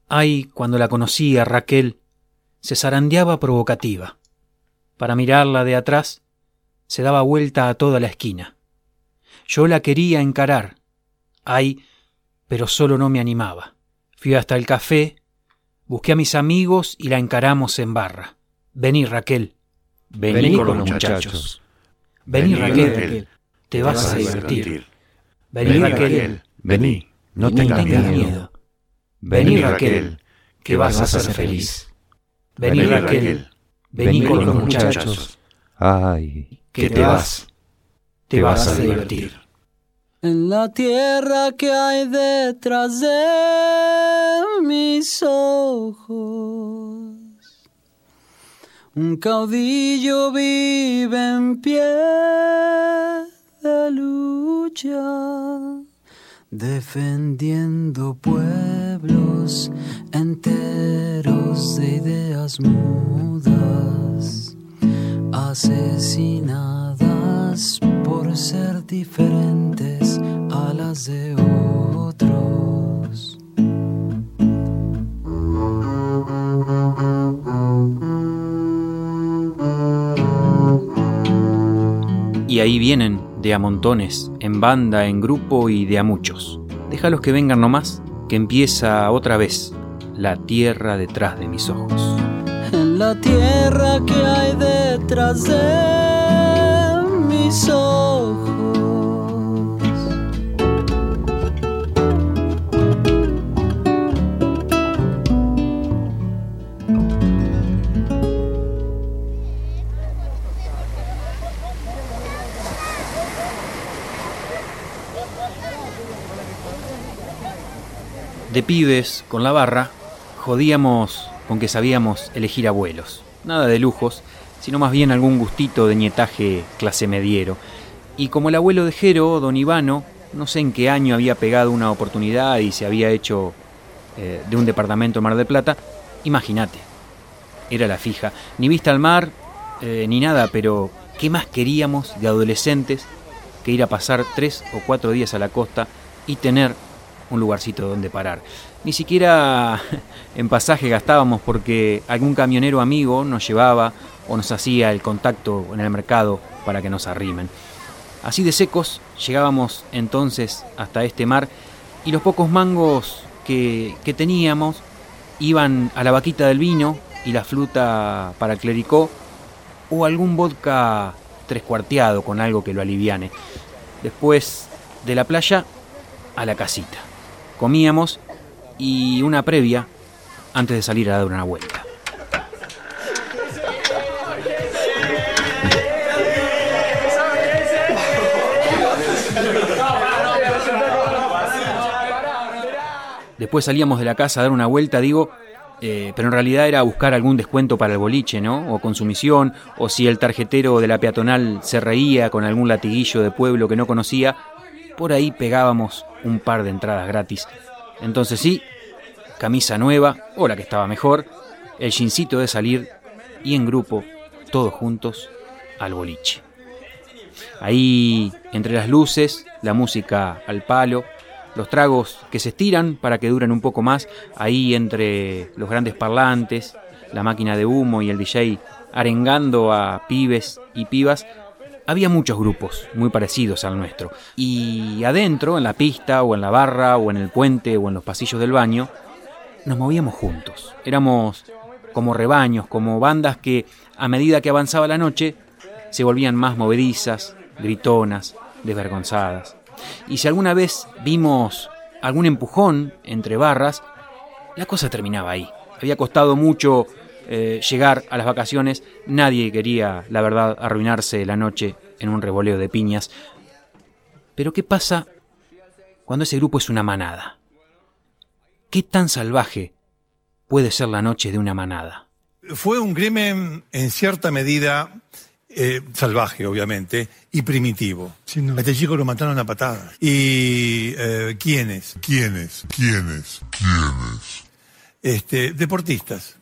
Ay, cuando la conocía, Raquel se zarandeaba provocativa. Para mirarla de atrás, se daba vuelta a toda la esquina. Yo la quería encarar. Ay, pero solo no me animaba. Fui hasta el café, busqué a mis amigos y la encaramos en barra. Vení, Raquel. Vení con los muchachos. Vení, Raquel. Te vas a divertir. Vení, Raquel. Vení, no tengas miedo. Vení, Raquel, que vas a ser feliz. Vení, Raquel. Vení con los muchachos. Ay, Que te vas a divertir. En la tierra que hay detrás de mis ojos, un caudillo vive en pie de lucha, defendiendo pueblos enteros de ideas mudas, asesinadas por ser diferentes a las de otros. Y ahí vienen, de a montones, en banda, en grupo y de a muchos. Déjalos que vengan nomás, que empieza otra vez la tierra detrás de mis ojos. En la tierra que hay detrás de mis ojos, De pibes, con la barra, jodíamos con que sabíamos elegir abuelos. Nada de lujos, sino más bien algún gustito de nietaje clase mediero. Y como el abuelo de Jero, don Ivano, no sé en qué año había pegado una oportunidad y se había hecho de un departamento en Mar del Plata, imagínate, era la fija. Ni vista al mar, ni nada, pero ¿qué más queríamos de adolescentes que ir a pasar 3 o 4 días a la costa y tener un lugarcito donde parar? Ni siquiera en pasaje gastábamos porque algún camionero amigo nos llevaba o nos hacía el contacto en el mercado para que nos arrimen. Así de secos llegábamos entonces hasta este mar y los pocos mangos que teníamos iban a la vaquita del vino y la fruta para el clericó o algún vodka 3/4 con algo que lo aliviane. Después de la playa a la casita. Comíamos y una previa antes de salir a dar una vuelta. Después salíamos de la casa a dar una vuelta, pero en realidad era buscar algún descuento para el boliche, ¿no? O consumición, o si el tarjetero de la peatonal se reía con algún latiguillo de pueblo que no conocía, por ahí pegábamos un par de entradas gratis. Entonces sí, camisa nueva, o la que estaba mejor, el jeansito de salir y en grupo, todos juntos, al boliche. Ahí, entre las luces, la música al palo, los tragos que se estiran para que duren un poco más, ahí entre los grandes parlantes, la máquina de humo y el DJ arengando a pibes y pibas. Había muchos grupos muy parecidos al nuestro. Y adentro, en la pista, o en la barra, o en el puente, o en los pasillos del baño, nos movíamos juntos. Éramos como rebaños, como bandas que, a medida que avanzaba la noche, se volvían más movedizas, gritonas, desvergonzadas. Y si alguna vez vimos algún empujón entre barras, la cosa terminaba ahí. Había costado mucho llegar a las vacaciones, nadie quería, la verdad, arruinarse la noche en un revoleo de piñas. Pero ¿qué pasa cuando ese grupo es una manada? ¿Qué tan salvaje puede ser la noche de una manada? Fue un crimen en cierta medida salvaje, obviamente, y primitivo. Sí, no. A este chico lo mataron a patadas. ¿Y quiénes? Deportistas.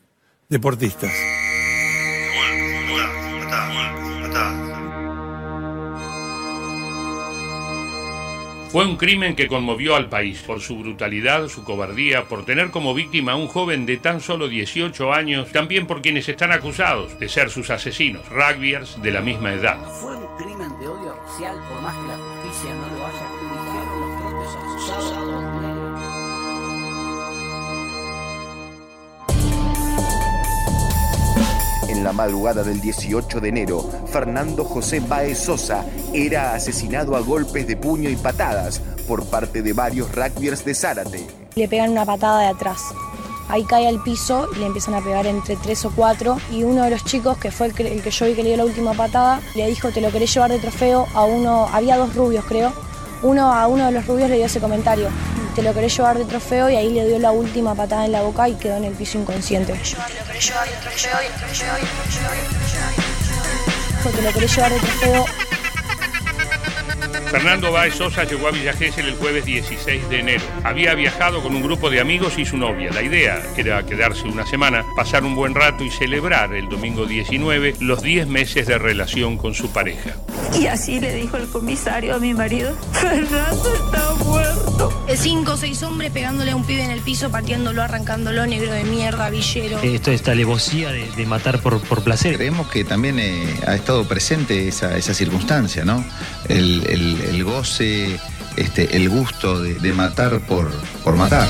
Fue un crimen que conmovió al país por su brutalidad, su cobardía, por tener como víctima a un joven de tan solo 18 años, también por quienes están acusados de ser sus asesinos, rugbyers de la misma edad. Fue un crimen de odio racial, por más que la justicia no lo haya adjudicado, los propios acusados. En la madrugada del 18 de enero, Fernando José Báez Sosa era asesinado a golpes de puño y patadas por parte de varios rugbyers de Zárate. Le pegan una patada de atrás. Ahí cae al piso y le empiezan a pegar entre 3 o 4. Y uno de los chicos, que fue el que yo vi que le dio la última patada, le dijo: te lo querés llevar de trofeo a uno. Había 2 rubios, creo. A uno de los rubios le dio ese comentario: te lo querés llevar de trofeo, y ahí le dio la última patada en la boca y quedó en el piso inconsciente. Te lo querés llevar de trofeo. Fernando Báez Sosa llegó a Villa Gesell el jueves 16 de enero. Había viajado con un grupo de amigos y su novia. La idea era quedarse una semana, pasar un buen rato y celebrar el domingo 19 los 10 meses de relación con su pareja. Y así le dijo el comisario a mi marido: Fernando está muerto. 5 o 6 hombres pegándole a un pibe en el piso, partiéndolo, arrancándolo, negro de mierda, villero. Esta alevosía de matar por placer. Creemos que también ha estado presente esa circunstancia, ¿no? El goce, el gusto de matar por matar.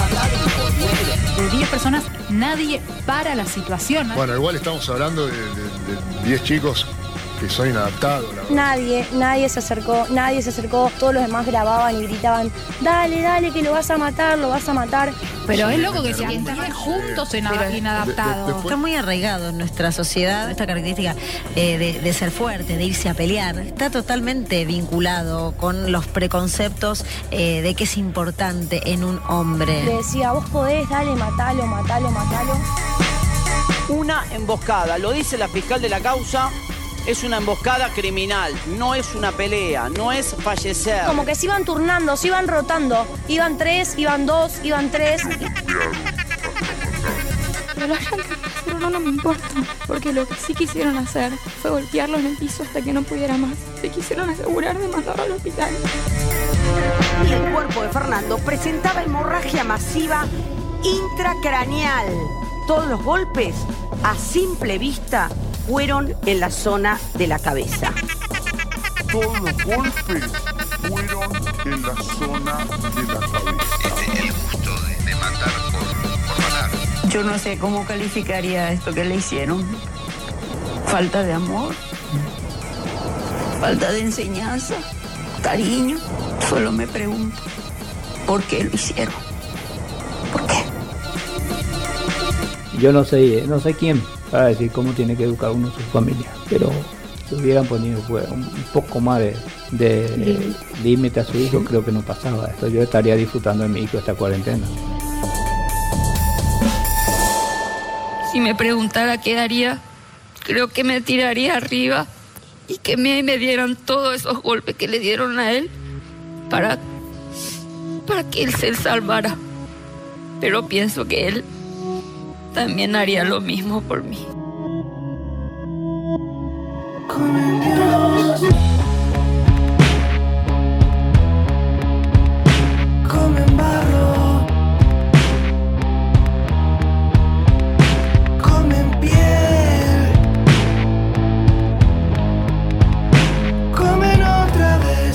De 10 personas, nadie para la situación. Bueno, igual estamos hablando de 10 chicos que son inadaptados. Nadie se acercó, todos los demás grababan y gritaban: dale, que lo vas a matar. Pero es loco que se internen juntos inadaptados. Está muy arraigado en nuestra sociedad esta característica de ser fuerte, de irse a pelear. Está totalmente vinculado con los preconceptos de qué es importante en un hombre. Le decía: vos podés, dale, matalo. Una emboscada, lo dice la fiscal de la causa. Es una emboscada criminal, no es una pelea, no es fallecer. Como que se iban turnando, se iban rotando. Iban 3, iban 2, iban 3. Pero no me importa, porque lo que sí quisieron hacer fue golpearlo en el piso hasta que no pudiera más. Se quisieron asegurar de mandarlo al hospital. Y el cuerpo de Fernando presentaba hemorragia masiva intracraneal. Todos los golpes, a simple vista, fueron en la zona de la cabeza. Todos los golpes fueron en la zona de la cabeza. El gusto de matar por matar. Yo no sé cómo calificaría esto que le hicieron. Falta de amor, falta de enseñanza, cariño. Solo me pregunto, ¿por qué lo hicieron? ¿Por qué? Yo no sé quién para decir cómo tiene que educar uno a su familia, pero si hubieran ponido un poco más de límite a su hijo, creo que no pasaba esto. Yo estaría disfrutando de mi hijo esta cuarentena. Si me preguntara qué haría, creo que me tiraría arriba y que me dieran todos esos golpes que le dieron a él para que él se salvara. Pero pienso que él también haría lo mismo por mí. Comen barro, comen piel, comen otra vez,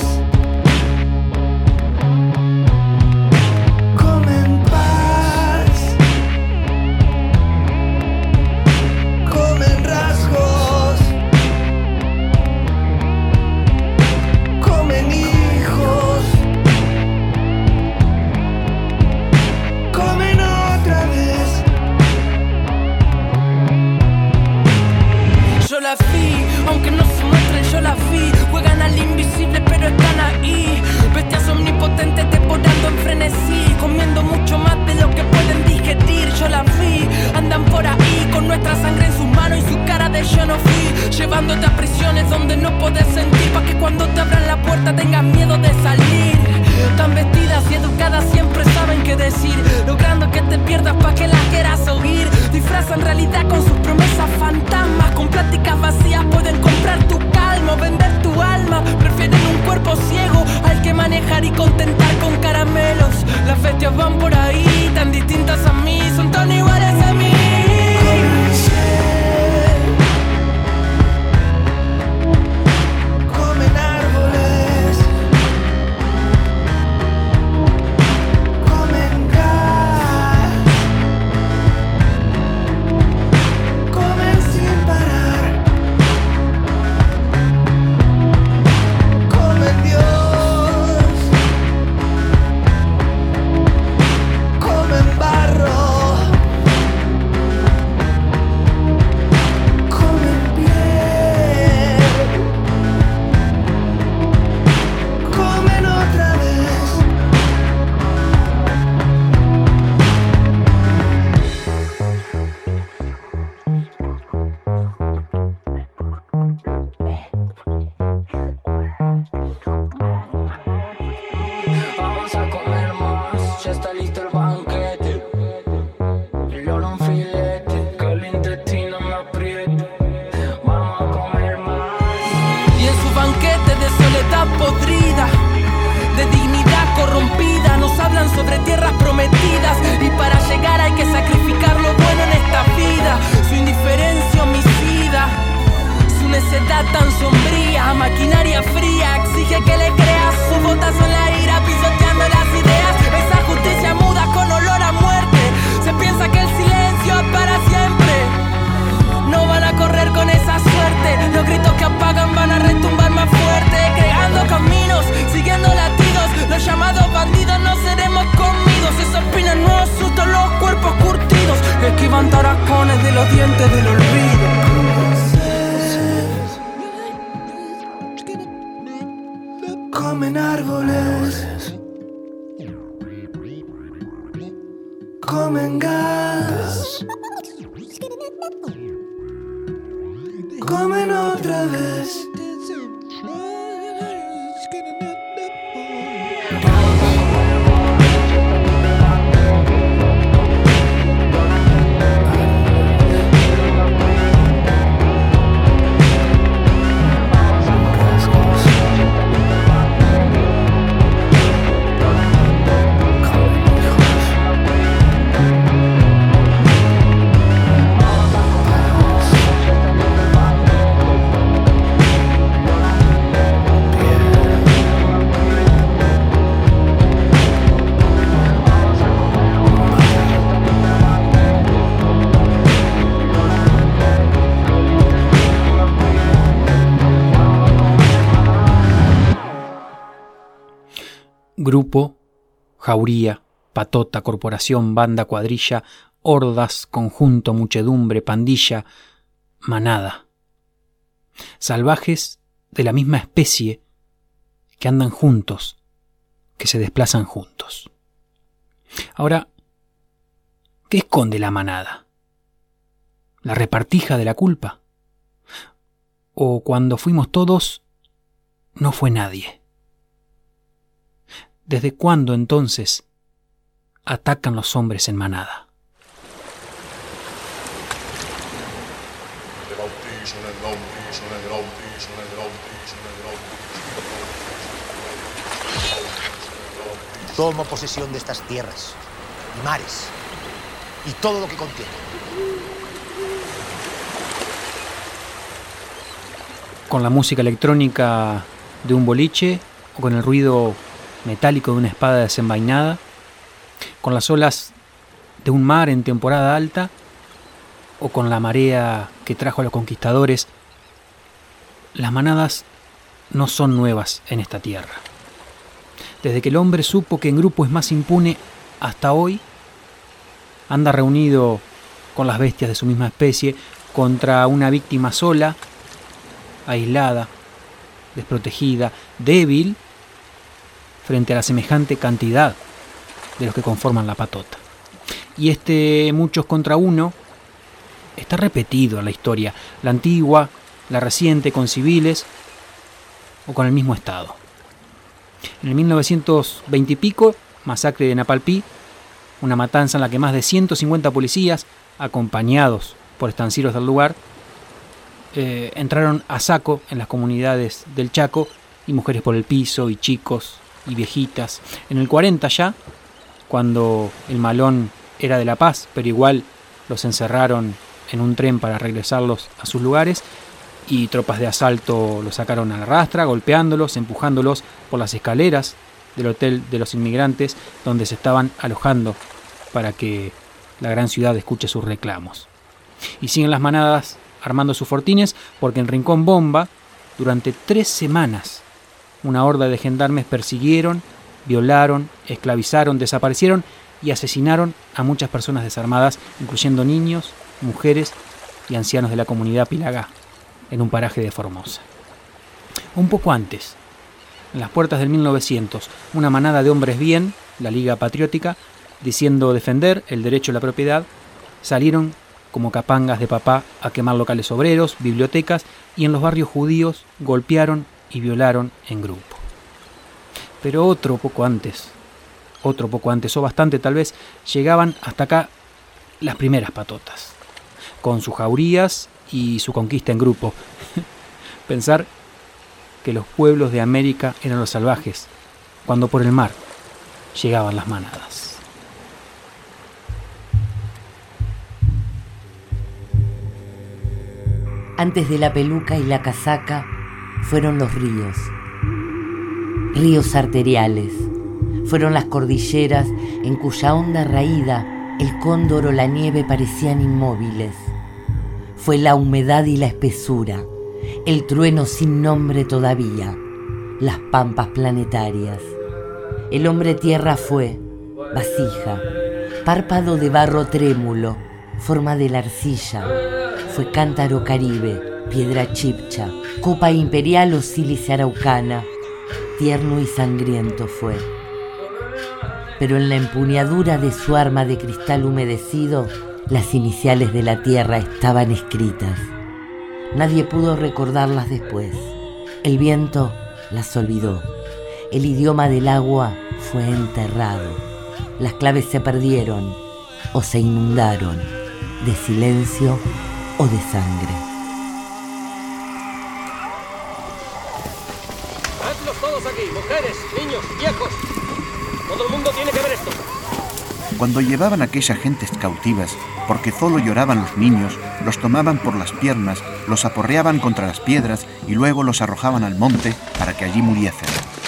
comen paz, comen rasgos, comen hijos, comen otra vez. Yo la vi, aunque no se muestren, yo la vi. Juegan al invisible, pero están ahí. Bestias omnipotentes devorando en frenesí, comiendo mucho más de lo que pueden digerir. Yo la vi, andan por ahí con nuestra sangre en sus manos y su cara de yo no fui, llevándote a prisiones donde no podés sentir, pa' que cuando te abran la puerta tengas miedo de salir. Tan vestidas y educadas siempre saben qué decir, logrando que te pierdas pa' que las quieras oír. Disfrazan realidad con sus promesas fantasmas, con pláticas vacías pueden comprar tu calma, vender tu alma. Prefieren un cuerpo ciego al que manejar y contentar con caramelos. Las bestias van por ahí, tan distintas a mí, son tan iguales a mí. Comen árboles, comen gas, comen sin parar, comen Dios, comen barro. Vamos a comer más, ya está listo el banquete. El loro en filete, que el intestino me apriete. Vamos a comer más. Y en su banquete de soledad podrida, de dignidad corrompida, nos hablan sobre tierras prometidas. Y para llegar hay que sacrificar lo bueno en esta vida. Su indiferencia homicida, su necedad tan sombría, maquinaria fría, exige que le creas. Su botazo en la ira, pisoteando las ideas. Esa justicia muda con olor a muerte. Se piensa que el silencio es para siempre. No van a correr con esa suerte. Los gritos que apagan van a retumbar más fuerte. Creando caminos, siguiendo latidos. Los llamados bandidos no seremos comidos. Esos pinos nuevos sustos, los cuerpos curtidos. Esquivan taracones de los dientes del olvido. Comen árboles, comen gas, comen otra vez. Grupo, jauría, patota, corporación, banda, cuadrilla, hordas, conjunto, muchedumbre, pandilla, manada. Salvajes de la misma especie que andan juntos, que se desplazan juntos. Ahora, ¿qué esconde la manada? ¿La repartija de la culpa? ¿O cuando fuimos todos, no fue nadie? ¿Desde cuándo entonces atacan los hombres en manada? Tomo posesión de estas tierras y mares y todo lo que contiene. Con la música electrónica de un boliche o con el ruido metálico de una espada desenvainada, con las olas de un mar en temporada alta o con la marea que trajo a los conquistadores, las manadas no son nuevas en esta tierra. Desde que el hombre supo que en grupo es más impune hasta hoy, anda reunido con las bestias de su misma especie contra una víctima sola, aislada, desprotegida, débil, frente a la semejante cantidad de los que conforman la patota. Y este muchos contra uno está repetido en la historia, la antigua, la reciente, con civiles o con el mismo Estado. En el 1920 y pico, masacre de Napalpí, una matanza en la que más de 150 policías, acompañados por estancieros del lugar, entraron a saco en las comunidades del Chaco, y mujeres por el piso, y chicos y viejitas. En el 40 ya, cuando el malón era de La Paz, pero igual los encerraron en un tren para regresarlos a sus lugares, y tropas de asalto los sacaron a la rastra, golpeándolos, empujándolos por las escaleras del hotel de los inmigrantes donde se estaban alojando para que la gran ciudad escuche sus reclamos. Y siguen las manadas armando sus fortines, porque en Rincón Bomba, durante 3 semanas, una horda de gendarmes persiguieron, violaron, esclavizaron, desaparecieron y asesinaron a muchas personas desarmadas, incluyendo niños, mujeres y ancianos de la comunidad Pilagá, en un paraje de Formosa. Un poco antes, en las puertas del 1900, una manada de hombres bien, la Liga Patriótica, diciendo defender el derecho a la propiedad, salieron como capangas de papá a quemar locales obreros, bibliotecas, y en los barrios judíos golpearon y violaron en grupo. Pero otro poco antes, o bastante tal vez, llegaban hasta acá las primeras patotas, con sus jaurías y su conquista en grupo. Pensar que los pueblos de América eran los salvajes, cuando por el mar llegaban las manadas. Antes de la peluca y la casaca fueron los ríos. Ríos arteriales. Fueron las cordilleras en cuya honda raída el cóndor o la nieve parecían inmóviles. Fue la humedad y la espesura, el trueno sin nombre todavía, las pampas planetarias. El hombre tierra fue vasija, párpado de barro trémulo, forma de la arcilla. Fue cántaro caribe, piedra chipcha, copa imperial o sílice araucana. Tierno y sangriento fue. Pero en la empuñadura de su arma de cristal humedecido, las iniciales de la tierra estaban escritas. Nadie pudo recordarlas después. El viento las olvidó. El idioma del agua fue enterrado. Las claves se perdieron o se inundaron de silencio o de sangre. Hazlos todos aquí, mujeres, niños, viejos. Todo el mundo tiene que ver esto. Cuando llevaban a aquellas gentes cautivas, porque solo lloraban los niños, los tomaban por las piernas, los aporreaban contra las piedras y luego los arrojaban al monte para que allí muriesen.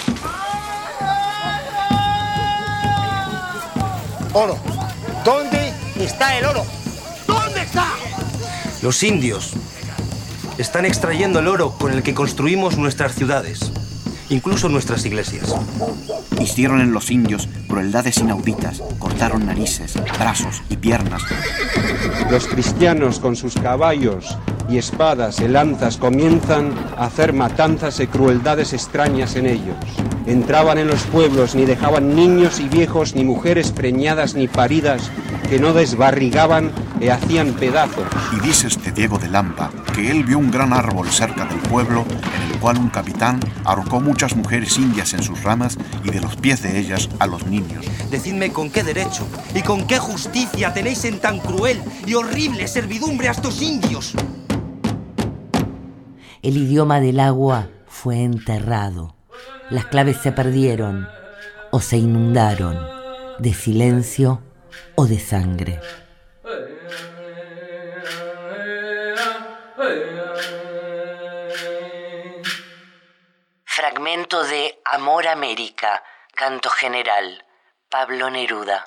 Oro. ¿Dónde está el oro? ¿Dónde está? Los indios están extrayendo el oro con el que construimos nuestras ciudades, incluso nuestras iglesias. Hicieron en los indios crueldades inauditas, cortaron narices, brazos y piernas. Los cristianos con sus caballos y espadas y lanzas comienzan a hacer matanzas y crueldades extrañas en ellos. Entraban en los pueblos, ni dejaban niños y viejos, ni mujeres preñadas ni paridas, que no desbarrigaban y hacían pedazos. Y dice este Diego de Lampa que él vio un gran árbol cerca del pueblo en el cual un capitán ahorcó muchas mujeres indias en sus ramas y de los pies de ellas a los niños. Decidme con qué derecho y con qué justicia tenéis en tan cruel y horrible servidumbre a estos indios. El idioma del agua fue enterrado. Las claves se perdieron o se inundaron de silencio o de sangre. Fragmento de Amor América, canto general, Pablo Neruda.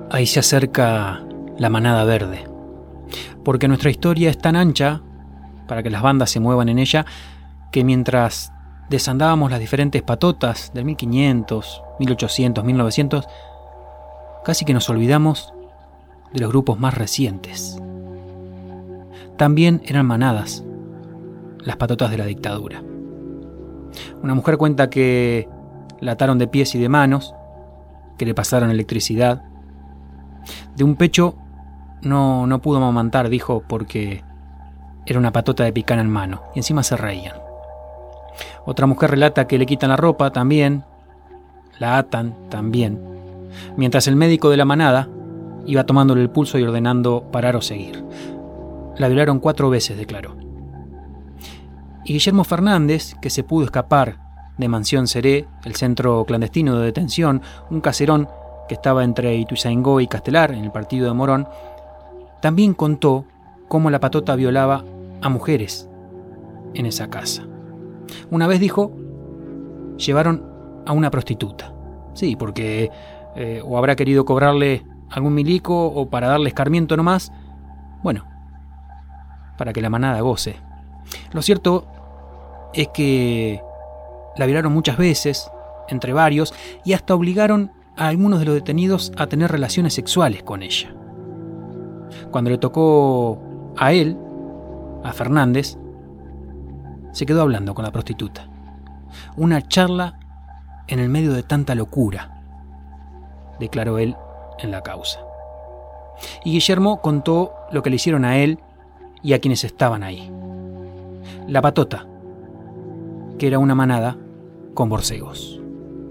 Ahí se acerca la manada verde, porque nuestra historia es tan ancha para que las bandas se muevan en ella, que mientras desandábamos las diferentes patotas del 1500, 1800, 1900, casi que nos olvidamos de los grupos más recientes. También eran manadas las patotas de la dictadura. Una mujer cuenta que la ataron de pies y de manos, que le pasaron electricidad. De un pecho no pudo amamantar, dijo, porque era una patota de picana en mano, y encima se reían. Otra mujer relata que le quitan la ropa también, la atan también, mientras el médico de la manada iba tomándole el pulso y ordenando parar o seguir. La violaron 4 veces, declaró. Y Guillermo Fernández, que se pudo escapar de Mansión Seré, el centro clandestino de detención, un caserón que estaba entre Ituzaingó y Castelar, en el partido de Morón, también contó cómo la patota violaba a mujeres en esa casa. Una vez dijo, llevaron a una prostituta. Sí, porque o habrá querido cobrarle algún milico o para darle escarmiento nomás. Bueno, para que la manada goce. Lo cierto es que la violaron muchas veces, entre varios, y hasta obligaron a algunos de los detenidos a tener relaciones sexuales con ella. Cuando le tocó a él, a Fernández, se quedó hablando con la prostituta. Una charla en el medio de tanta locura, declaró él en la causa. Y Guillermo contó lo que le hicieron a él y a quienes estaban ahí. La patota, que era una manada con borcegos.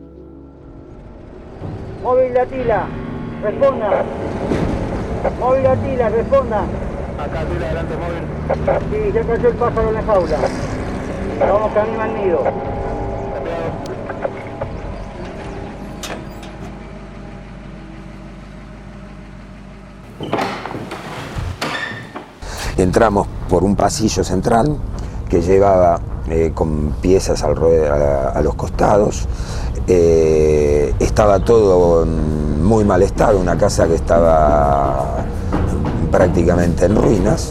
Móvil de Atila, responda. Móvil de Atila, responda. Acá, Atila, adelante, móvil. Sí, ya cayó el pájaro en la jaula. Vamos camino al nido. Entramos por un pasillo central que llevaba con piezas a los costados. Estaba todo en muy mal estado, una casa que estaba prácticamente en ruinas.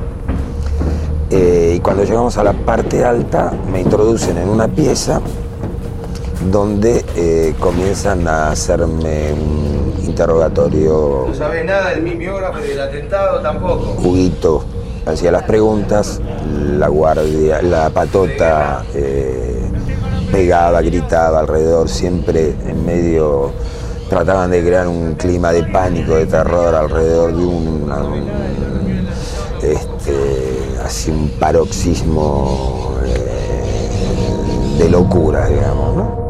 Y cuando llegamos a la parte alta me introducen en una pieza donde comienzan a hacerme un interrogatorio. ¿No sabés nada del mimeógrafo y del atentado tampoco? Huguito hacía las preguntas, la guardia, la patota pegaba, gritaba alrededor, siempre en medio, trataban de crear un clima de pánico, de terror alrededor de así un paroxismo de locura, digamos, ¿no?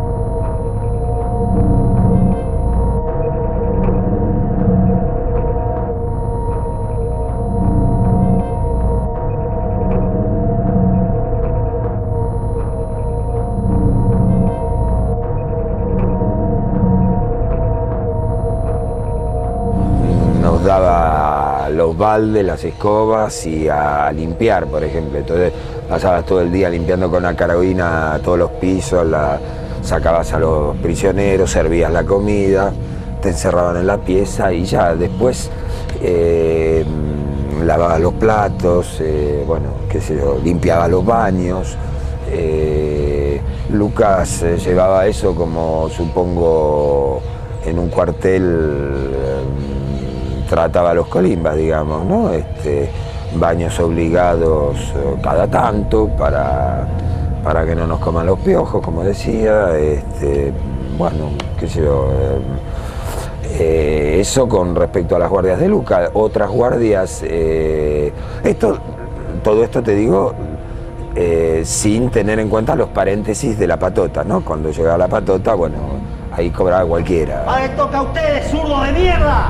Nos daba los baldes, las escobas y a limpiar, por ejemplo. Entonces pasabas todo el día limpiando con la carabina todos los pisos, sacabas a los prisioneros, servías la comida, te encerraban en la pieza y ya después lavabas los platos, bueno, qué sé yo, limpiabas los baños. Lucas llevaba eso como, supongo, en un cuartel trataba a los colimbas, digamos, ¿no? Baños obligados cada tanto para que no nos coman los piojos, como decía. Bueno, qué sé yo. Eso con respecto a las guardias de Lucas. Otras guardias, todo esto te digo sin tener en cuenta los paréntesis de la patota, ¿no? Cuando llegaba la patota, bueno, ahí cobraba cualquiera. ¡Ah, les toca a ustedes, zurdos de mierda!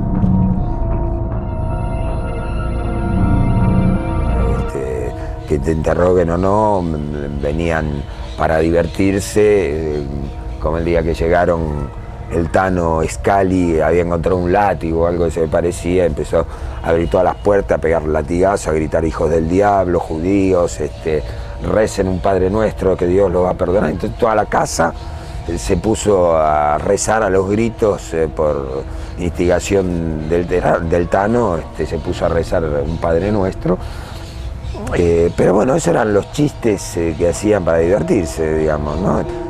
Que te interroguen o no, venían para divertirse, como el día que llegaron el Tano Scali, había encontrado un látigo o algo que se me parecía, empezó a abrir todas las puertas, a pegar latigazos, a gritar hijos del diablo, judíos, recen un Padre Nuestro que Dios los va a perdonar. Entonces toda la casa se puso a rezar a los gritos por instigación del Tano, se puso a rezar un Padre Nuestro. Pero bueno, esos eran los chistes que hacían para divertirse, digamos, ¿no?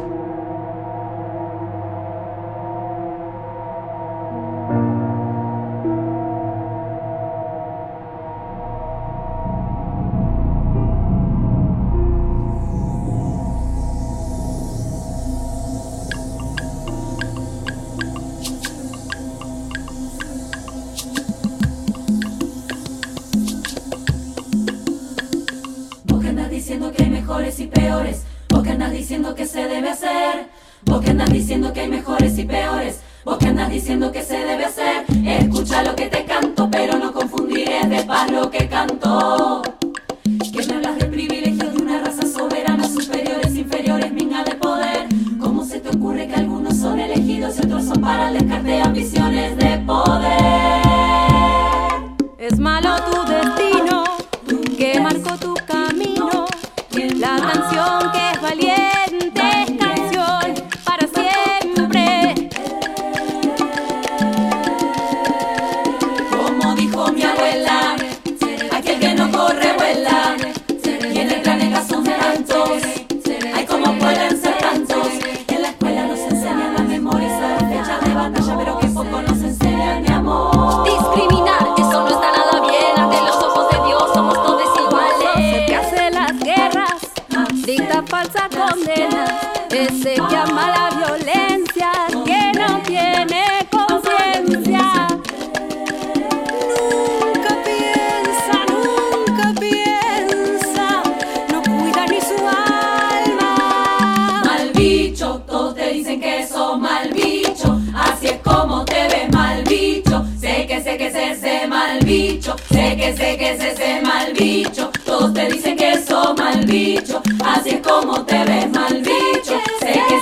Diciendo que hay mejores y peores, vos que andas diciendo que se debe hacer, vos que andas diciendo que hay mejores y peores, vos que andas diciendo que se debe hacer. Escucha lo que te canto, pero no confundiré de paz lo que canto. Que me hablas de privilegios de una raza soberana, superiores, inferiores, minga de poder. ¿Cómo se te ocurre que algunos son elegidos y otros son para el descarte de ambiciones de poder? Es malo tu destino, que marcó tu camino. La canción que es valiente es canción para siempre. Como dijo mi abuela, aquel que no corre vuela. Y en el planeta son tantos, ay como pueden ser tantos. En la escuela nos enseñan a memorizar fechas de batalla, pero que poco nos enseñan de amor. Discriminar, eso no está nada bien. Ante los ojos de Dios somos todos iguales. El que hace las guerras dicta falsa condena, ese que ama la violencia, que no tiene conciencia. Nunca piensa, no cuida ni su alma. Mal bicho, todos te dicen que sos mal bicho, así es como te ves mal bicho. Sé que ese mal bicho, sé que ese mal bicho. Todos te dicen que sos mal bicho, así es como te ves mal bicho. Sé que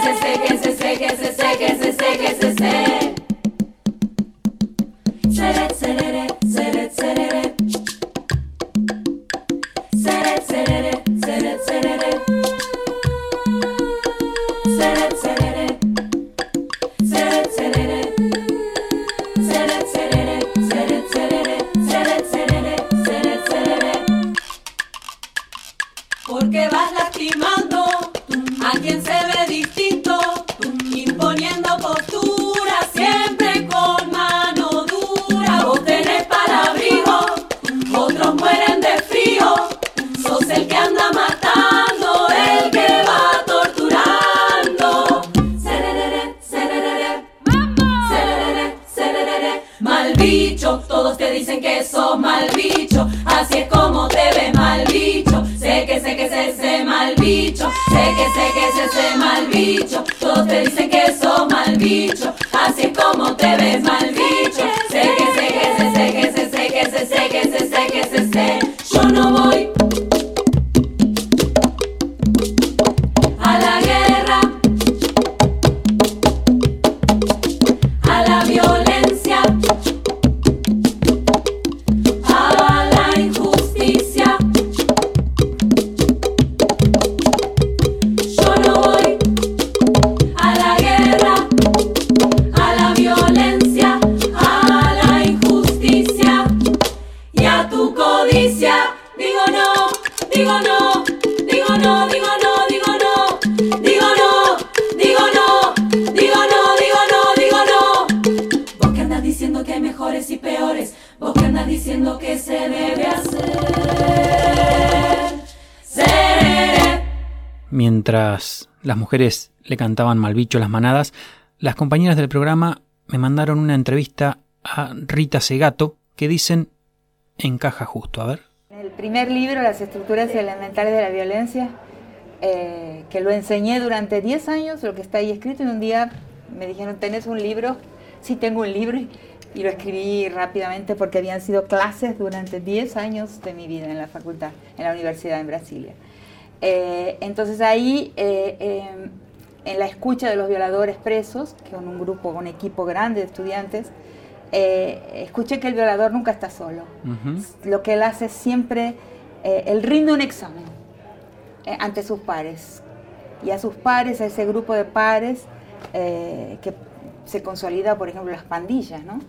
Seret, serere, seret, serere. Seret, serere, seret, serere. Seret, serere. Seret, serere. Seret, serere, seret, serere. Seret, serere, seret, serere. Porque vas lastimando a quien se ve distinto, imponiendo postura siempre con mano dura. Vos tenés para abrigo, otros mueren de frío. Sos el que anda matando, el que va torturando. Sererere, sererere, sererere, sererere. Mal bicho, todos te dicen que sos mal bicho, así es como te ves mal bicho. Sé que es ese mal bicho, sé que es ese mal bicho. Todos te dicen que sos mal bicho, así es como te ves mal bicho. Sé que yo no voy a la guerra, a la violencia, a la injusticia. Yo no voy a la guerra, a la violencia, a la injusticia y a tu codicia. Digo no, digo no, digo no, digo no, digo no, digo no, digo no, digo no, digo no, digo no. Vos que andas diciendo que hay mejores y peores, vos que andas diciendo que se debe hacer. Seré. Mientras las mujeres le cantaban mal bicho a las manadas, las compañeras del programa me mandaron una entrevista a Rita Segato que dicen encaja justo. A ver. El primer libro, Las estructuras elementales de la violencia, que lo enseñé durante 10 años, lo que está ahí escrito, y un día me dijeron, ¿tenés un libro? Sí, tengo un libro. y lo escribí rápidamente porque habían sido clases durante 10 años de mi vida en la facultad, en la universidad en Brasilia. Entonces ahí, en la escucha de los violadores presos, que son un equipo grande de estudiantes, escuché que el violador nunca está solo. Lo que él hace siempre, él rinde un examen ante sus pares. Y a sus pares, a ese grupo de pares, que se consolida, por ejemplo, las pandillas, ¿no?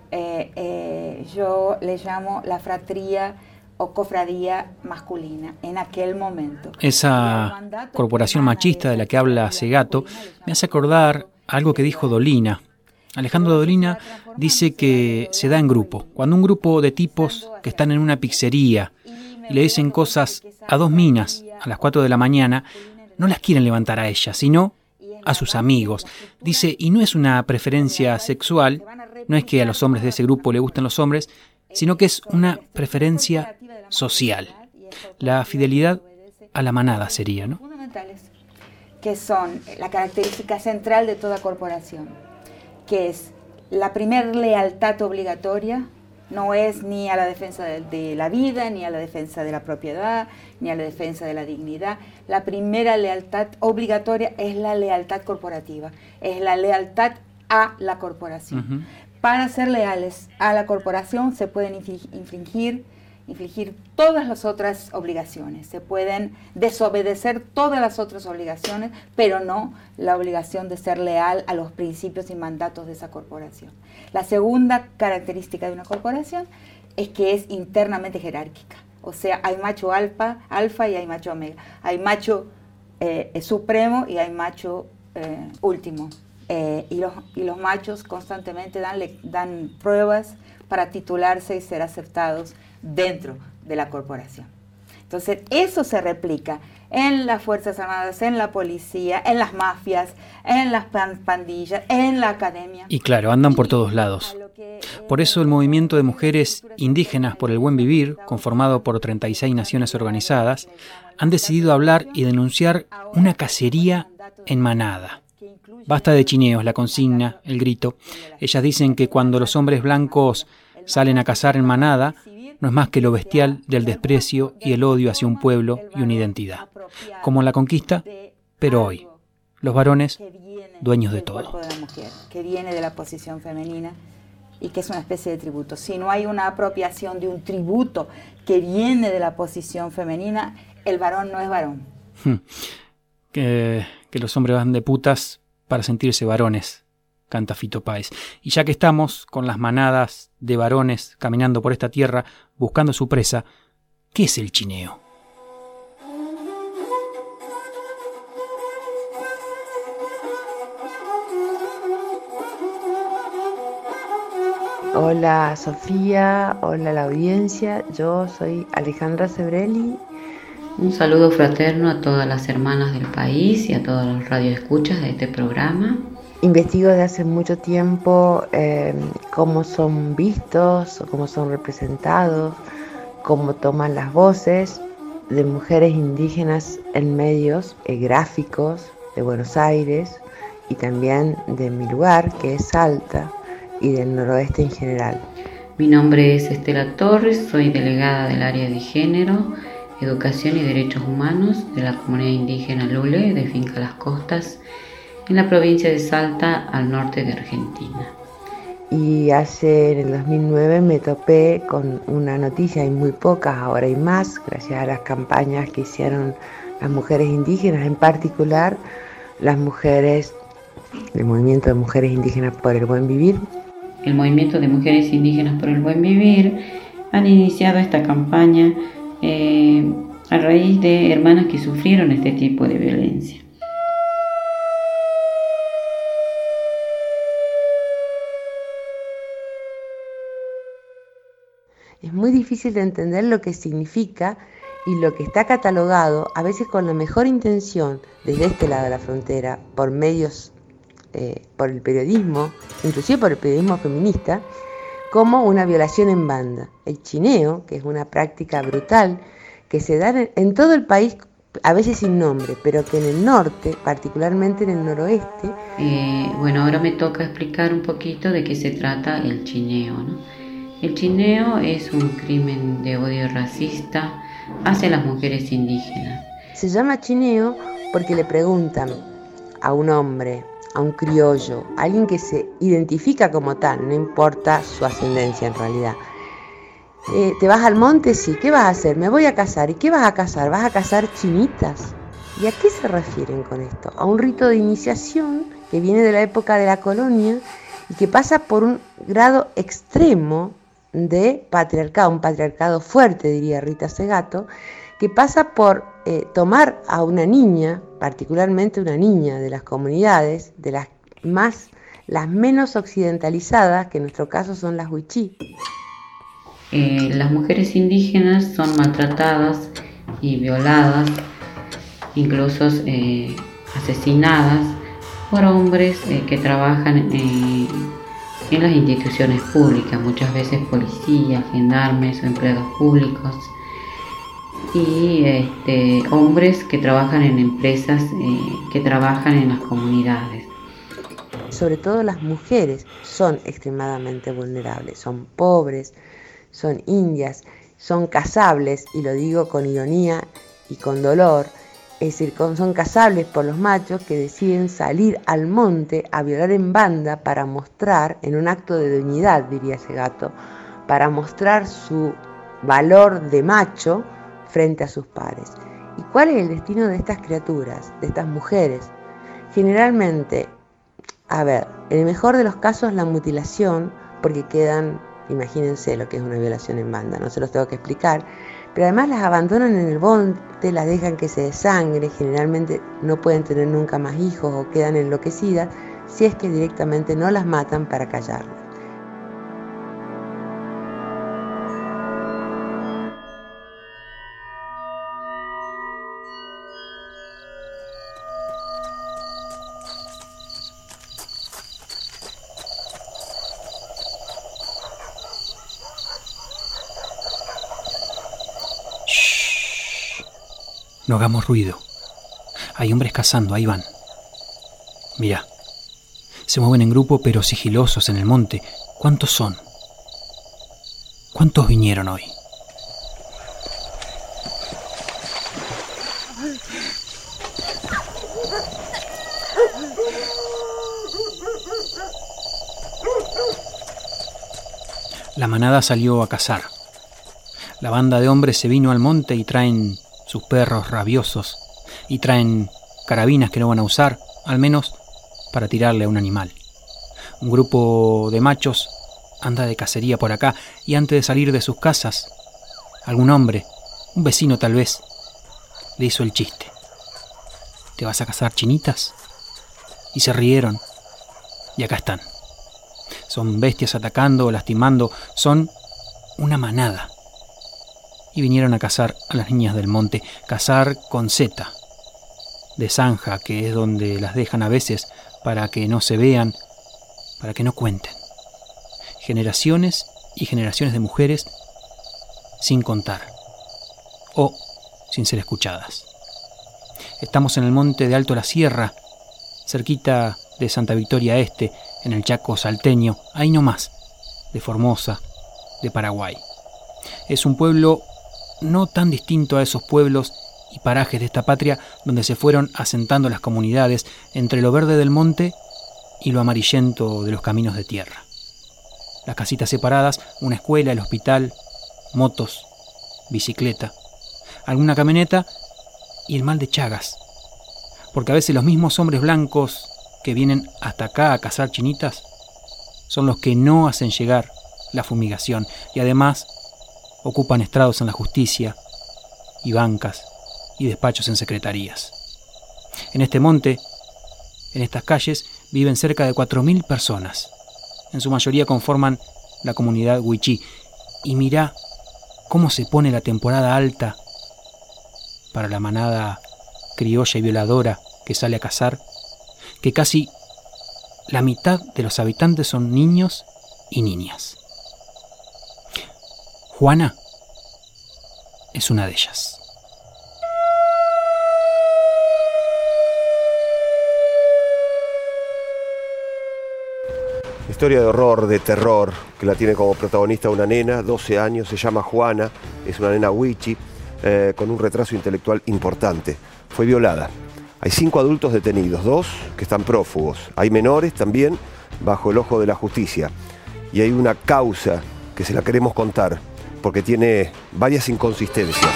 Yo le llamo la fratría o cofradía masculina en aquel momento. Esa corporación machista de la que habla Segato me hace acordar algo que dijo Dolina. Alejandro Dolina dice que se da en grupo. Cuando un grupo de tipos que están en una pizzería y le dicen cosas a dos minas a las 4 de la mañana, no las quieren levantar a ellas, sino a sus amigos. Dice, y no es una preferencia sexual, no es que a los hombres de ese grupo le gusten los hombres, sino que es una preferencia social. La fidelidad a la manada sería, ¿no? Fundamentales, que son la característica central de toda corporación, que es la primer lealtad obligatoria. No es ni a la defensa de la vida, ni a la defensa de la propiedad, ni a la defensa de la dignidad. La primera lealtad obligatoria es la lealtad corporativa, es la lealtad a la corporación. Para ser leales a la corporación se pueden infringir todas las otras obligaciones, se pueden desobedecer todas las otras obligaciones, pero no la obligación de ser leal a los principios y mandatos de esa corporación. La segunda característica de una corporación es que es internamente jerárquica, o sea, hay macho alfa y hay macho omega, hay macho supremo y hay macho último, y los machos constantemente dan pruebas para titularse y ser aceptados dentro de la corporación. Entonces, eso se replica en las Fuerzas Armadas, en la policía, en las mafias, en las pandillas, en la academia. Y claro, andan por todos lados. Por eso el movimiento de mujeres indígenas por el buen vivir, conformado por 36 naciones organizadas, han decidido hablar y denunciar una cacería en manada. Basta de chineos, la consigna, el grito. Ellas dicen que cuando los hombres blancos salen a cazar en manada, no es más que lo bestial del desprecio y el odio hacia un pueblo y una identidad. Como en la conquista, pero hoy, los varones, dueños de todo. El cuerpo de la mujer, que viene de la posición femenina y que es una especie de tributo. Si no hay una apropiación de un tributo que viene de la posición femenina, el varón no es varón. Que los hombres van de putas para sentirse varones, canta Fito Páez. Y ya que estamos con las manadas de varones caminando por esta tierra buscando su presa, ¿qué es el chineo? Hola Sofía, hola la audiencia, yo soy Alejandra Sebrelli. Un saludo fraterno a todas las hermanas del país y a todos los radioescuchas de este programa. Investigo desde hace mucho tiempo cómo son vistos, cómo son representados, cómo toman las voces de mujeres indígenas en medios gráficos de Buenos Aires y también de mi lugar, que es Salta, y del noroeste en general. Mi nombre es Estela Torres, soy delegada del área de género, educación y derechos humanos de la comunidad indígena Lule de Finca Las Costas, en la provincia de Salta, al norte de Argentina. Y en el 2009 me topé con una noticia, hay muy pocas, ahora hay más, gracias a las campañas que hicieron las mujeres indígenas, en particular las mujeres del Movimiento de Mujeres Indígenas por el Buen Vivir. El Movimiento de Mujeres Indígenas por el Buen Vivir han iniciado esta campaña a raíz de hermanas que sufrieron este tipo de violencia. Es muy difícil de entender lo que significa y lo que está catalogado, a veces con la mejor intención, desde este lado de la frontera, por medios, por el periodismo, inclusive por el periodismo feminista, como una violación en banda. El chineo, que es una práctica brutal que se da en todo el país a veces sin nombre, pero que en el norte, particularmente en el noroeste... Bueno, ahora me toca explicar un poquito de qué se trata el chineo, ¿no? El chineo es un crimen de odio racista hacia las mujeres indígenas. Se llama chineo porque le preguntan a un hombre, a un criollo, a alguien que se identifica como tal, no importa su ascendencia en realidad. ¿Te vas al monte? Sí. ¿Qué vas a hacer? Me voy a casar. ¿Y qué vas a cazar? ¿Vas a cazar chinitas? ¿Y a qué se refieren con esto? A un rito de iniciación que viene de la época de la colonia y que pasa por un grado extremo de patriarcado, un patriarcado fuerte, diría Rita Segato, que pasa por tomar a una niña, particularmente una niña de las comunidades, de las menos occidentalizadas, que en nuestro caso son las huichí. Las mujeres indígenas son maltratadas y violadas, incluso asesinadas por hombres que trabajan en las instituciones públicas, muchas veces policías, gendarmes o empleados públicos, y hombres que trabajan en empresas que trabajan en las comunidades. Sobre todo las mujeres son extremadamente vulnerables, son pobres, son indias, son casables, y lo digo con ironía y con dolor, es decir, son casables por los machos que deciden salir al monte a violar en banda para mostrar, en un acto de dignidad, diría Segato, para mostrar su valor de macho frente a sus pares. ¿Y cuál es el destino de estas criaturas, de estas mujeres? Generalmente, en el mejor de los casos la mutilación, porque quedan, imagínense lo que es una violación en banda, no se los tengo que explicar, pero además las abandonan en el monte, las dejan que se desangre, generalmente no pueden tener nunca más hijos o quedan enloquecidas, si es que directamente no las matan para callarlas. No hagamos ruido. Hay hombres cazando, ahí van. Mirá, se mueven en grupo pero sigilosos en el monte. ¿Cuántos son? ¿Cuántos vinieron hoy? La manada salió a cazar. La banda de hombres se vino al monte y traen sus perros rabiosos y traen carabinas que no van a usar, al menos para tirarle a un animal. Un grupo de machos anda de cacería por acá y antes de salir de sus casas, algún hombre, un vecino tal vez, le hizo el chiste. ¿Te vas a cazar chinitas? Y se rieron y acá están. Son bestias atacando o lastimando, son una manada. Y vinieron a cazar a las niñas del monte, cazar con Z, de zanja, que es donde las dejan a veces para que no se vean, para que no cuenten. Generaciones y generaciones de mujeres sin contar, o sin ser escuchadas. Estamos en el monte de Alto la Sierra, cerquita de Santa Victoria Este, en el Chaco salteño, ahí nomás, de Formosa, de Paraguay. Es un pueblo no tan distinto a esos pueblos y parajes de esta patria donde se fueron asentando las comunidades entre lo verde del monte y lo amarillento de los caminos de tierra. Las casitas separadas, una escuela, el hospital, motos, bicicleta, alguna camioneta y el mal de Chagas, porque a veces los mismos hombres blancos que vienen hasta acá a cazar chinitas son los que no hacen llegar la fumigación y además ocupan estrados en la justicia y bancas y despachos en secretarías. En este monte, en estas calles, viven cerca de 4.000 personas. En su mayoría conforman la comunidad huichí. Y mirá cómo se pone la temporada alta para la manada criolla y violadora que sale a cazar, que casi la mitad de los habitantes son niños y niñas. Juana es una de ellas. Historia de horror, de terror, que la tiene como protagonista una nena, 12 años, se llama Juana, es una nena wichi, con un retraso intelectual importante. Fue violada. Hay 5 adultos detenidos, 2 que están prófugos. Hay menores también bajo el ojo de la justicia. Y hay una causa que se la queremos contar, porque tiene varias inconsistencias.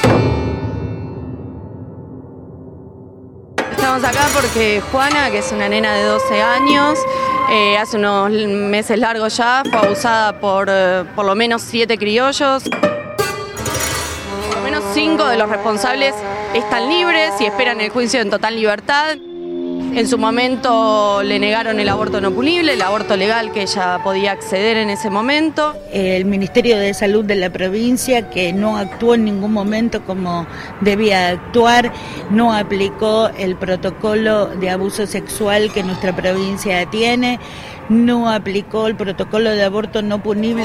Estamos acá porque Juana, que es una nena de 12 años, hace unos meses largos ya, fue abusada por lo menos 7 criollos. Por lo menos 5 de los responsables están libres y esperan el juicio en total libertad. En su momento le negaron el aborto no punible, el aborto legal que ella podía acceder en ese momento. El Ministerio de Salud de la provincia, que no actuó en ningún momento como debía actuar, no aplicó el protocolo de abuso sexual que nuestra provincia tiene, no aplicó el protocolo de aborto no punible.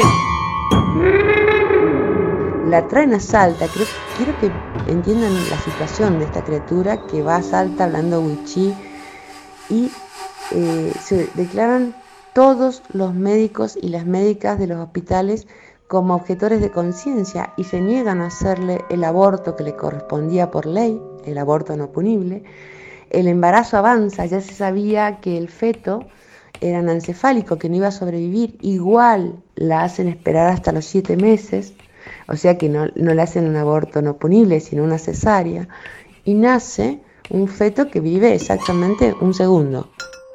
La traen a Salta, quiero que entiendan la situación de esta criatura que va a Salta hablando wichí. Y se declaran todos los médicos y las médicas de los hospitales como objetores de conciencia y se niegan a hacerle el aborto que le correspondía por ley, el aborto no punible. El embarazo avanza, ya se sabía que el feto era anencefálico, que no iba a sobrevivir, igual la hacen esperar hasta los 7 meses, o sea que no le hacen un aborto no punible, sino una cesárea, y nace un feto que vive exactamente un segundo.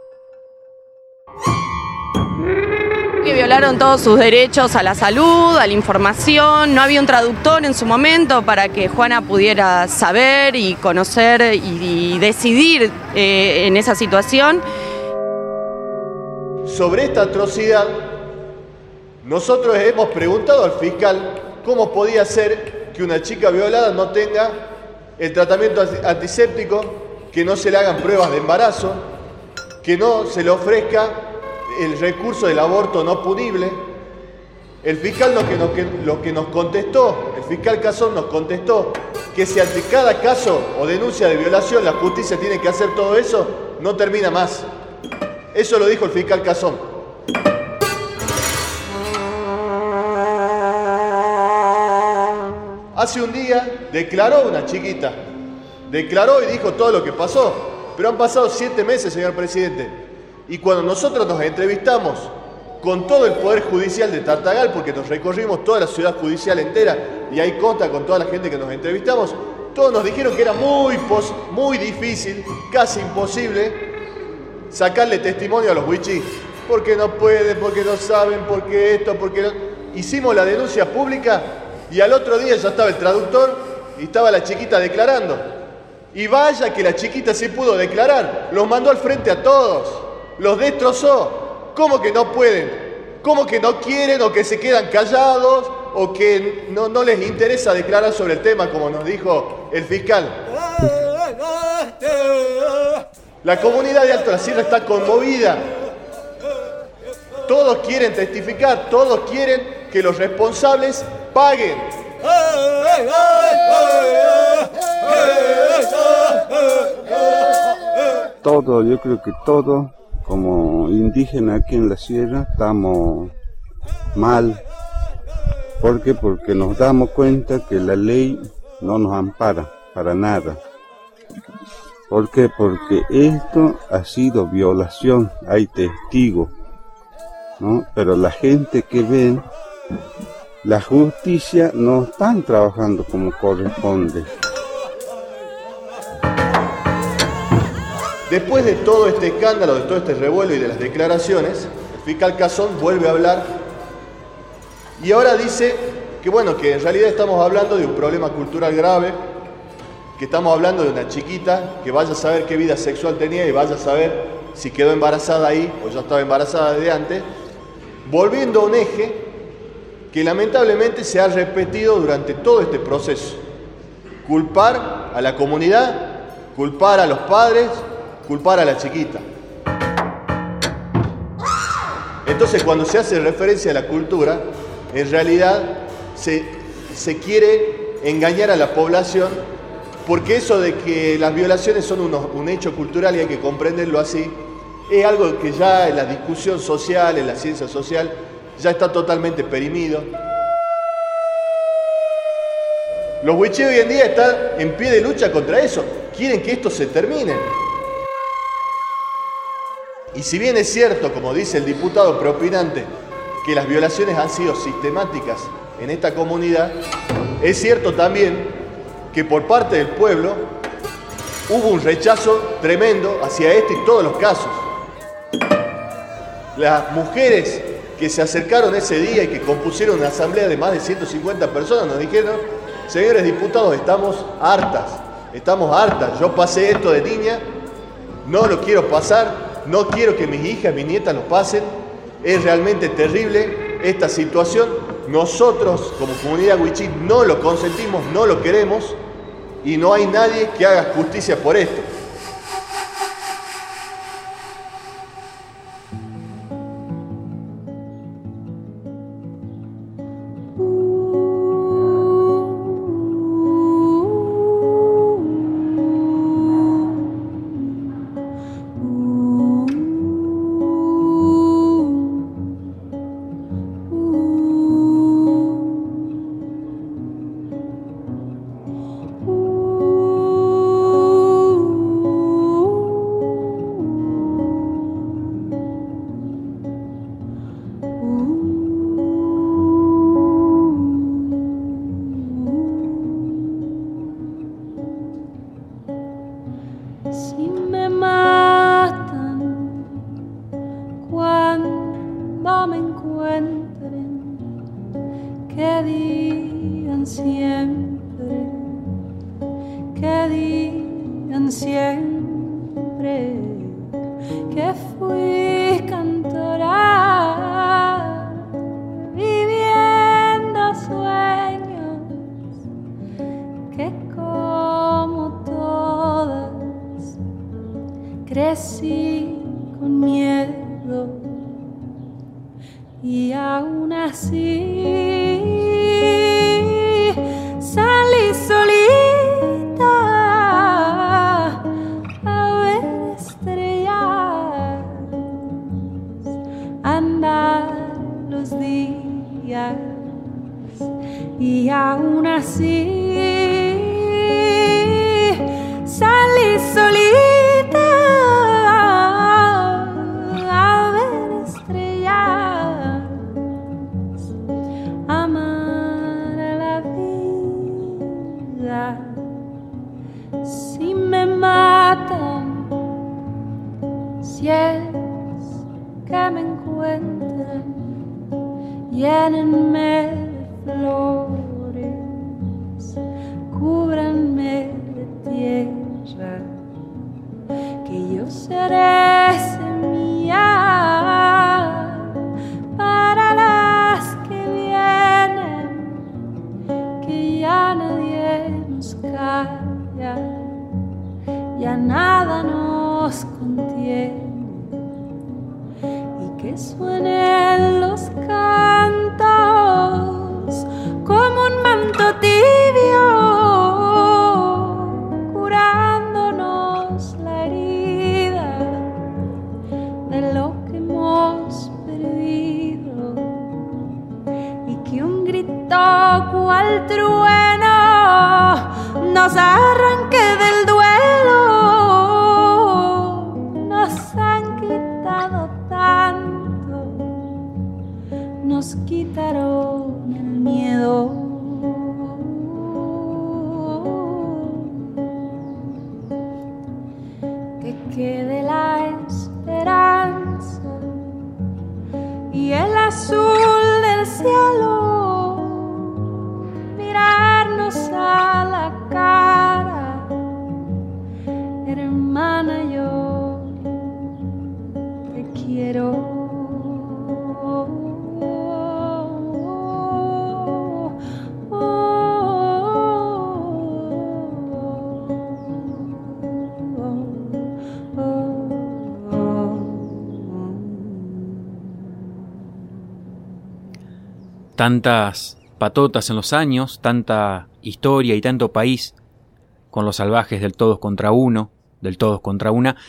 Que violaron todos sus derechos a la salud, a la información. No había un traductor en su momento para que Juana pudiera saber y conocer y decidir en esa situación. Sobre esta atrocidad, nosotros hemos preguntado al fiscal cómo podía ser que una chica violada no tenga el tratamiento antiséptico, que no se le hagan pruebas de embarazo, que no se le ofrezca el recurso del aborto no punible. El fiscal lo que nos contestó, el fiscal Casón nos contestó que si ante cada caso o denuncia de violación la justicia tiene que hacer todo eso, no termina más. Eso lo dijo el fiscal Casón. Hace un día declaró una chiquita, declaró y dijo todo lo que pasó, pero han pasado 7 meses, señor presidente, y cuando nosotros nos entrevistamos con todo el Poder Judicial de Tartagal, porque nos recorrimos toda la ciudad judicial entera, y ahí consta con toda la gente que nos entrevistamos, todos nos dijeron que era muy difícil, casi imposible, sacarle testimonio a los wichí, porque no pueden, porque no saben, porque esto, porque no. Hicimos la denuncia pública y al otro día ya estaba el traductor y estaba la chiquita declarando. Y vaya que la chiquita sí pudo declarar, los mandó al frente a todos, los destrozó. ¿Cómo que no pueden? ¿Cómo que no quieren o que se quedan callados o que no les interesa declarar sobre el tema, como nos dijo el fiscal? La comunidad de Alto La Sierra está conmovida. Todos quieren testificar, todos quieren que los responsables paguen. Todo, yo creo que todo, como indígena aquí en la sierra, estamos mal. ¿Por qué? Porque nos damos cuenta que la ley no nos ampara para nada. ¿Por qué? Porque esto ha sido violación, hay testigos, ¿no? Pero la gente que ve, la justicia no están trabajando como corresponde. Después de todo este escándalo, de todo este revuelo y de las declaraciones, el fiscal Casón vuelve a hablar y ahora dice que bueno, que en realidad estamos hablando de un problema cultural grave, que estamos hablando de una chiquita que vaya a saber qué vida sexual tenía y vaya a saber si quedó embarazada ahí o ya estaba embarazada desde antes, volviendo a un eje que lamentablemente se ha repetido durante todo este proceso. Culpar a la comunidad, culpar a los padres, culpar a la chiquita. Entonces, cuando se hace referencia a la cultura, en realidad se quiere engañar a la población, porque eso de que las violaciones son un hecho cultural y hay que comprenderlo así, es algo que ya en la discusión social, en la ciencia social, ya está totalmente perimido. Los wichí hoy en día están en pie de lucha contra eso, quieren que esto se termine. Y si bien es cierto, como dice el diputado preopinante, que las violaciones han sido sistemáticas en esta comunidad, es cierto también que por parte del pueblo hubo un rechazo tremendo hacia este y todos los casos. Las mujeres que se acercaron ese día y que compusieron una asamblea de más de 150 personas nos dijeron: señores diputados, estamos hartas, yo pasé esto de niña, no lo quiero pasar, no quiero que mis hijas, mis nietas lo pasen, es realmente terrible esta situación, nosotros como comunidad wichí no lo consentimos, no lo queremos y no hay nadie que haga justicia por esto. Tantas patotas en los años, tanta historia y tanto país con los salvajes del todos contra uno, del todos contra una,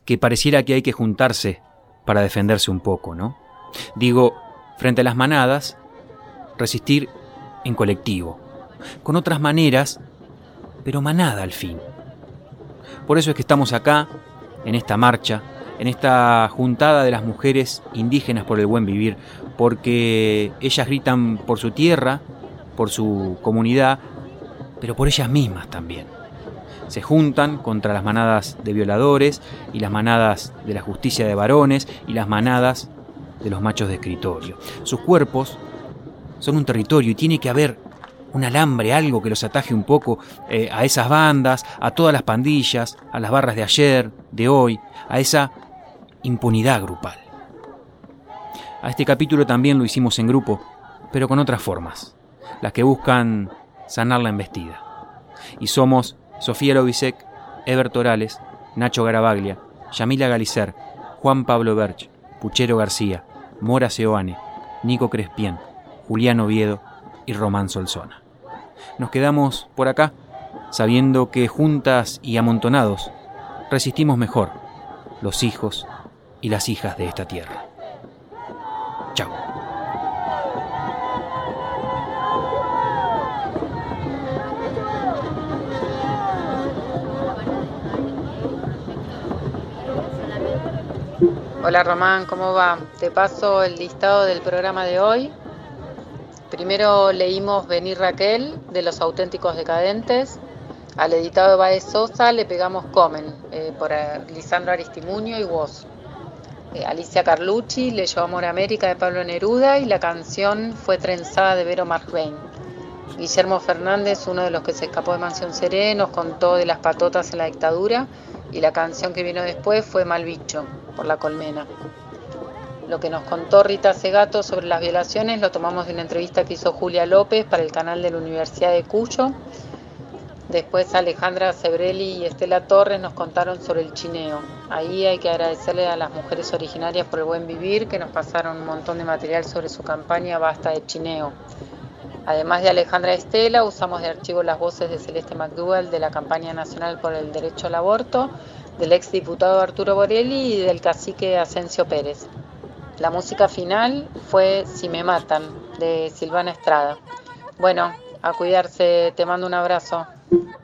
que pareciera que hay que juntarse para defenderse un poco, ¿no? Digo, frente a las manadas, resistir en colectivo, con otras maneras, pero manada al fin. Por eso es que estamos acá, en esta marcha, en esta juntada de las mujeres indígenas por el buen vivir, porque ellas gritan por su tierra, por su comunidad, pero por ellas mismas también. Se juntan contra las manadas de violadores y las manadas de la justicia de varones y las manadas de los machos de escritorio. Sus cuerpos son un territorio y tiene que haber un alambre, algo que los ataje un poco a esas bandas, a todas las pandillas, a las barras de ayer, de hoy, a esa impunidad grupal. A este capítulo también lo hicimos en grupo, pero con otras formas, las que buscan sanar la embestida. Y somos Sofía Lobisek, Eber Torales, Nacho Garavaglia, Yamila Galicer, Juan Pablo Berch, Puchero García, Mora Seoane, Nico Crespien, Julián Oviedo y Román Solsona. Nos quedamos por acá, sabiendo que juntas y amontonados resistimos mejor, los hijos y las hijas de esta tierra. Chao. Hola Román, ¿cómo va? Te paso el listado del programa de hoy. Primero leímos Venir Raquel, de Los Auténticos Decadentes. Al editado de Baez Sosa le pegamos Comen, por Lisandro Aristimuño y Woz. Alicia Carlucci leyó Amor a América de Pablo Neruda y la canción Fue Trenzada de Vero Marbain. Guillermo Fernández, uno de los que se escapó de Mansión Seré, nos contó de las patotas en la dictadura y la canción que vino después fue Mal Bicho, por La Colmena. Lo que nos contó Rita Segato sobre las violaciones lo tomamos de una entrevista que hizo Julia López para el canal de la Universidad de Cuyo. Después Alejandra Sebrelli y Estela Torres nos contaron sobre el chineo. Ahí hay que agradecerle a las mujeres originarias por el buen vivir, que nos pasaron un montón de material sobre su campaña Basta de Chineo. Además de Alejandra Estela, usamos de archivo las voces de Celeste McDougall de la campaña nacional por el derecho al aborto, del exdiputado Arturo Borelli y del cacique Asensio Pérez. La música final fue Si me matan, de Silvana Estrada. Bueno, a cuidarse, te mando un abrazo.